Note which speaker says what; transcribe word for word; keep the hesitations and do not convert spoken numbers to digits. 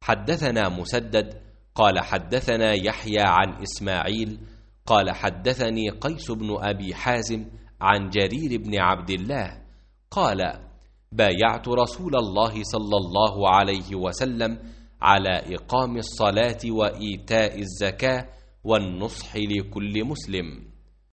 Speaker 1: حدثنا مسدد قال حدثنا يحيى عن إسماعيل قال حدثني قيس بن أبي حازم عن جرير بن عبد الله قال بايعت رسول الله صلى الله عليه وسلم على إقام الصلاة وإيتاء الزكاة والنصح لكل مسلم.